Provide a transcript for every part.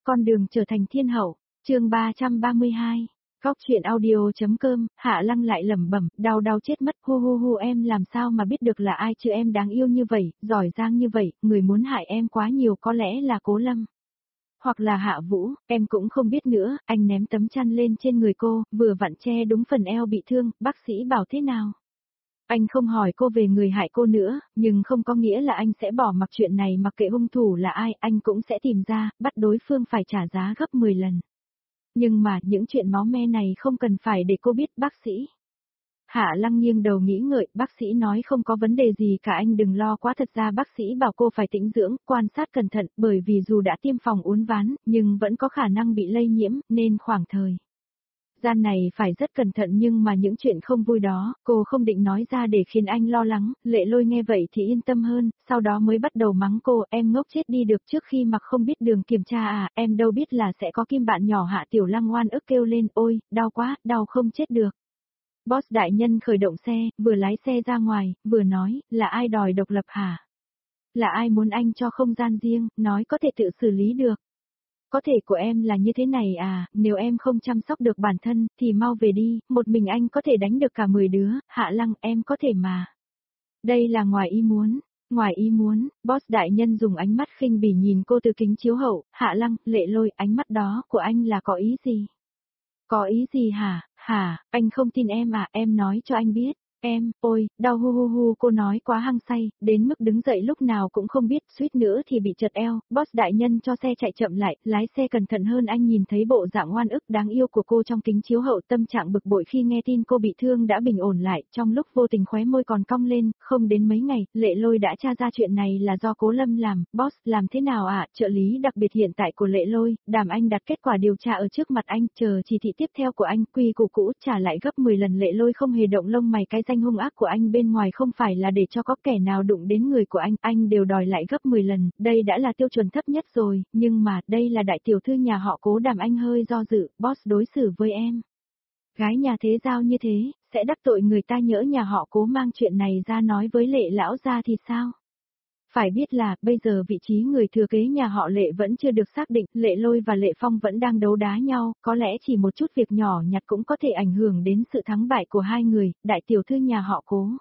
Con đường trở thành thiên hậu, chương 332. Góc truyện audio.com, Hạ Lăng lại lẩm bẩm, đau đau chết mất, hu hu hu, em làm sao mà biết được là ai chứ, em đáng yêu như vậy, giỏi giang như vậy, người muốn hại em quá nhiều, có lẽ là Cố Lâm. Hoặc là Hạ Vũ, em cũng không biết nữa. Anh ném tấm chăn lên trên người cô, vừa vặn che đúng phần eo bị thương, bác sĩ bảo thế nào? Anh không hỏi cô về người hại cô nữa, nhưng không có nghĩa là anh sẽ bỏ mặc chuyện này, mặc kệ hung thủ là ai, anh cũng sẽ tìm ra, bắt đối phương phải trả giá gấp 10 lần. Nhưng mà những chuyện máu me này không cần phải để cô biết, bác sĩ. Hạ Lăng nghiêng đầu nghĩ ngợi, bác sĩ nói không có vấn đề gì cả, anh đừng lo quá, thật ra bác sĩ bảo cô phải tĩnh dưỡng, quan sát cẩn thận, bởi vì dù đã tiêm phòng uốn ván, nhưng vẫn có khả năng bị lây nhiễm, nên khoảng thời gian này phải rất cẩn thận, nhưng mà những chuyện không vui đó, cô không định nói ra để khiến anh lo lắng. Lệ Lôi nghe vậy thì yên tâm hơn, sau đó mới bắt đầu mắng cô, em ngốc chết đi được, trước khi mặc không biết đường kiểm tra à, em đâu biết là sẽ có kim. Bạn nhỏ Hạ Tiểu Lăng oan ức kêu lên, ôi, đau quá, đau không chết được. Boss đại nhân khởi động xe, vừa lái xe ra ngoài, vừa nói, là ai đòi độc lập hả? Là ai muốn anh cho không gian riêng, nói có thể tự xử lý được. Có thể của em là như thế này à, nếu em không chăm sóc được bản thân, thì mau về đi, một mình anh có thể đánh được cả 10 đứa, Hạ Lăng, em có thể mà. Đây là ngoài ý muốn. Ngoài ý muốn, boss đại nhân dùng ánh mắt khinh bỉ nhìn cô từ kính chiếu hậu, Hạ Lăng, Lệ Lôi, ánh mắt đó của anh là có ý gì? Có ý gì hả, anh không tin em à, em nói cho anh biết. Em, ôi, đau hu hu hu, cô nói quá hăng say, đến mức đứng dậy lúc nào cũng không biết, suýt nữa thì bị trật eo. Boss đại nhân cho xe chạy chậm lại, lái xe cẩn thận hơn. Anh nhìn thấy bộ dạng oan ức đáng yêu của cô trong kính chiếu hậu, tâm trạng bực bội khi nghe tin cô bị thương đã bình ổn lại, trong lúc vô tình khóe môi còn cong lên. Không đến mấy ngày, Lệ Lôi đã tra ra chuyện này là do Cố Lâm làm. Boss, làm thế nào ạ? Trợ lý đặc biệt hiện tại của Lệ Lôi, Đàm Anh đặt kết quả điều tra ở trước mặt anh, chờ chỉ thị tiếp theo của anh, quy củ cũ trả lại gấp 10 lần. Lệ Lôi không hề động lông mày, cái danh hung ác của anh bên ngoài không phải là để cho có kẻ nào đụng đến người của anh đều đòi lại gấp 10 lần, đây đã là tiêu chuẩn thấp nhất rồi, nhưng mà, đây là đại tiểu thư nhà họ Cố. Đàm Anh hơi do dự, boss, đối xử với em. Gái nhà thế giao như thế, sẽ đắc tội người ta, nhỡ nhà họ Cố mang chuyện này ra nói với Lệ lão gia thì sao? Phải biết là, bây giờ vị trí người thừa kế nhà họ Lệ vẫn chưa được xác định, Lệ Lôi và Lệ Phong vẫn đang đấu đá nhau, có lẽ chỉ một chút việc nhỏ nhặt cũng có thể ảnh hưởng đến sự thắng bại của hai người, đại tiểu thư nhà họ Cố.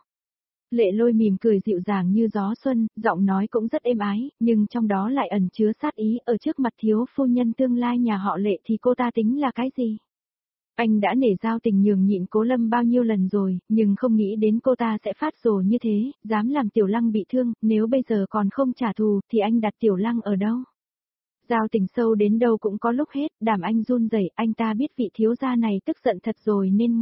Lệ Lôi mỉm cười dịu dàng như gió xuân, giọng nói cũng rất êm ái, nhưng trong đó lại ẩn chứa sát ý, ở trước mặt thiếu phu nhân tương lai nhà họ Lệ thì cô ta tính là cái gì? Anh đã nể giao tình nhường nhịn Cố Lâm bao nhiêu lần rồi, nhưng không nghĩ đến cô ta sẽ phát rồ như thế, dám làm Tiểu Lăng bị thương, nếu bây giờ còn không trả thù, thì anh đặt Tiểu Lăng ở đâu? Giao tình sâu đến đâu cũng có lúc hết, Đàm Anh run rẩy, anh ta biết vị thiếu gia này tức giận thật rồi nên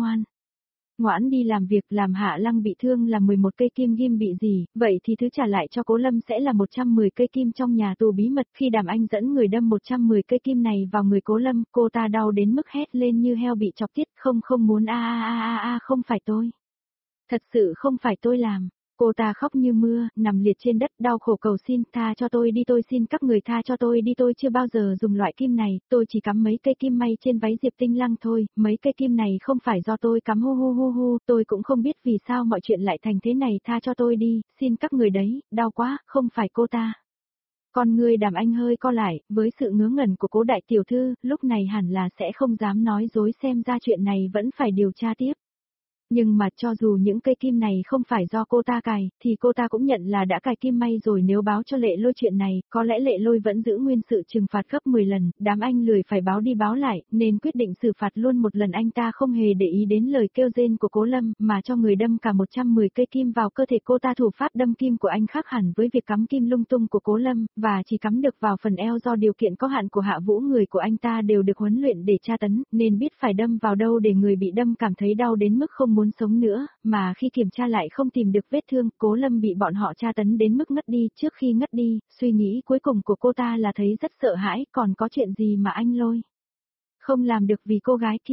ngoãn đi làm việc. Làm Hạ Lăng bị thương là 11 cây kim ghim bị gì, vậy thì thứ trả lại cho Cố Lâm sẽ là 110 cây kim trong nhà tù bí mật. Khi Đàm Anh dẫn người đâm 110 cây kim này vào người Cố Lâm, cô ta đau đến mức hét lên như heo bị chọc tiết, không muốn không phải tôi. Thật sự không phải tôi làm. Cô ta khóc như mưa, nằm liệt trên đất, đau khổ cầu xin, tha cho tôi đi, tôi xin các người tha cho tôi đi, tôi chưa bao giờ dùng loại kim này, tôi chỉ cắm mấy cây kim may trên váy Diệp Tinh Lăng thôi, mấy cây kim này không phải do tôi cắm, hu hu hu hu, tôi cũng không biết vì sao mọi chuyện lại thành thế này, tha cho tôi đi, xin các người đấy, đau quá, không phải cô ta. Con người Đàm Anh hơi co lại, với sự ngớ ngẩn của Cố đại tiểu thư, lúc này hẳn là sẽ không dám nói dối, xem ra chuyện này vẫn phải điều tra tiếp. Nhưng mà cho dù những cây kim này không phải do cô ta cài, thì cô ta cũng nhận là đã cài kim may rồi. Nếu báo cho Lệ Lôi chuyện này, có lẽ Lệ Lôi vẫn giữ nguyên sự trừng phạt gấp 10 lần, Đám Anh lười phải báo đi báo lại, nên quyết định xử phạt luôn một lần. Anh ta không hề để ý đến lời kêu rên của Cố Lâm, mà cho người đâm cả 110 cây kim vào cơ thể cô ta. Thủ pháp đâm kim của anh khác hẳn với việc cắm kim lung tung của Cố Lâm, và chỉ cắm được vào phần eo do điều kiện có hạn của Hạ Vũ. Người của anh ta đều được huấn luyện để tra tấn, nên biết phải đâm vào đâu để người bị đâm cảm thấy đau đến mức không muốn sống nữa, mà khi kiểm tra lại không tìm được vết thương. Cố Lâm bị bọn họ tra tấn đến mức ngất đi. Trước khi ngất đi, suy nghĩ cuối cùng của cô ta là thấy rất sợ hãi, còn có chuyện gì mà anh Lôi không làm được vì cô gái kia.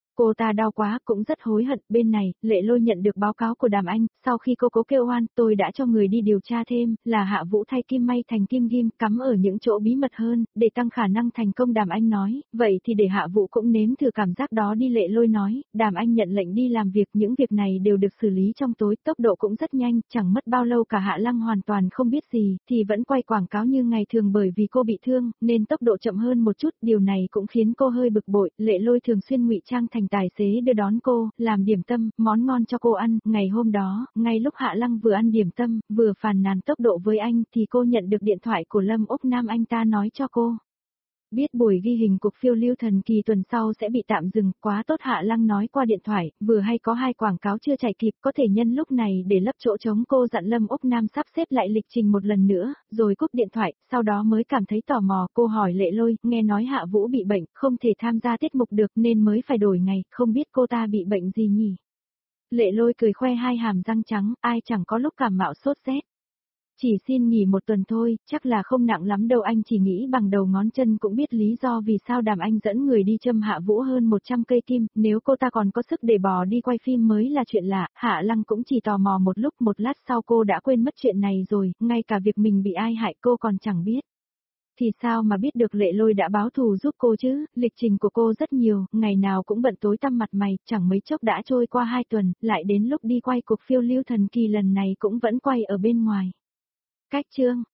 Cô ta đau quá, cũng rất hối hận. Bên này, Lệ Lôi nhận được báo cáo của Đàm Anh, sau khi cô cố kêu oan, tôi đã cho người đi điều tra thêm, là Hạ Vũ thay kim may thành kim ghim, cắm ở những chỗ bí mật hơn, để tăng khả năng thành công. Đàm Anh nói, vậy thì để Hạ Vũ cũng nếm thử cảm giác đó đi. Lệ Lôi nói, Đàm Anh nhận lệnh đi làm việc, những việc này đều được xử lý trong tối, tốc độ cũng rất nhanh, chẳng mất bao lâu cả Hạ Lăng hoàn toàn không biết gì, thì vẫn quay quảng cáo như ngày thường. Bởi vì cô bị thương, nên tốc độ chậm hơn một chút, điều này cũng khiến cô hơi bực bội. Lệ Lôi thường xuyên ngụy trang thành tài xế đưa đón cô, làm điểm tâm, món ngon cho cô ăn. Ngày hôm đó, ngay lúc Hạ Lăng vừa ăn điểm tâm, vừa phàn nàn tốc độ với anh, thì cô nhận được điện thoại của Lâm Úc Nam. Anh ta nói cho cô biết buổi ghi hình cuộc phiêu lưu thần kỳ tuần sau sẽ bị tạm dừng. Quá tốt, Hạ Lăng nói qua điện thoại, vừa hay có 2 quảng cáo chưa chạy kịp, có thể nhân lúc này để lấp chỗ trống. Cô dặn Lâm Úc Nam sắp xếp lại lịch trình một lần nữa, rồi cúp điện thoại, sau đó mới cảm thấy tò mò. Cô hỏi Lệ Lôi, nghe nói Hạ Vũ bị bệnh, không thể tham gia tiết mục được nên mới phải đổi ngày, không biết cô ta bị bệnh gì nhỉ? Lệ Lôi cười khoe 2 hàm răng trắng, ai chẳng có lúc cảm mạo sốt rét. Chỉ xin nghỉ 1 tuần thôi, chắc là không nặng lắm đâu. Anh chỉ nghĩ bằng đầu ngón chân cũng biết lý do vì sao Đàm Anh dẫn người đi châm Hạ Vũ hơn 100 cây kim, nếu cô ta còn có sức để bò đi quay phim mới là chuyện lạ. Hạ Lăng cũng chỉ tò mò một lúc, một lát sau cô đã quên mất chuyện này rồi, ngay cả việc mình bị ai hại cô còn chẳng biết. Thì sao mà biết được Lệ Lôi đã báo thù giúp cô chứ, lịch trình của cô rất nhiều, ngày nào cũng bận tối tăm mặt mày, chẳng mấy chốc đã trôi qua 2 tuần, lại đến lúc đi quay cuộc phiêu lưu thần kỳ lần này cũng vẫn quay ở bên ngoài. Cách chương